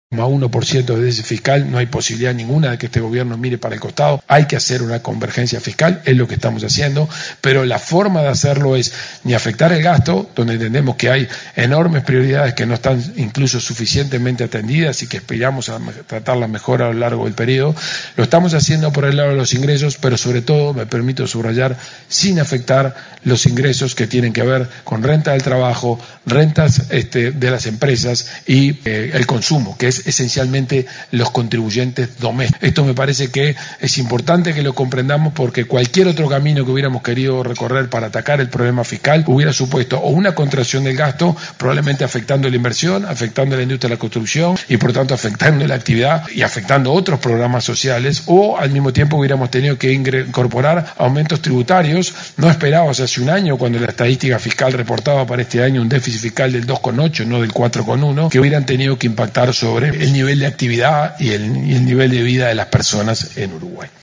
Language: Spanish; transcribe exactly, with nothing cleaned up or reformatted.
uno por ciento de déficit fiscal, no hay posibilidad ninguna de que este gobierno mire para el costado, hay que hacer una convergencia fiscal, es lo que estamos haciendo, pero la forma de hacerlo es ni afectar el gasto, donde entendemos que hay enormes prioridades que no están incluso suficientemente atendidas y que aspiramos a tratarlas mejor a lo largo del periodo, lo estamos haciendo por el lado de los ingresos, pero sobre todo, me permito subrayar, sin afectar los ingresos que tienen que ver con renta del trabajo, rentas este, de las empresas y eh, el consumo, que es esencialmente los contribuyentes domésticos. Esto me parece que es importante que lo comprendamos porque cualquier otro camino que hubiéramos querido recorrer para atacar el problema fiscal hubiera supuesto o una contracción del gasto, probablemente afectando la inversión, afectando la industria de la construcción y por tanto afectando la actividad y afectando otros programas sociales, o al mismo tiempo hubiéramos tenido que incorporar aumentos tributarios no esperados hace un año, cuando la estadística fiscal reportaba para este año un déficit fiscal del dos coma ocho, no del cuatro coma uno, que hubieran tenido que impactar sobre el nivel de actividad y el, y el nivel de vida de las personas en Uruguay.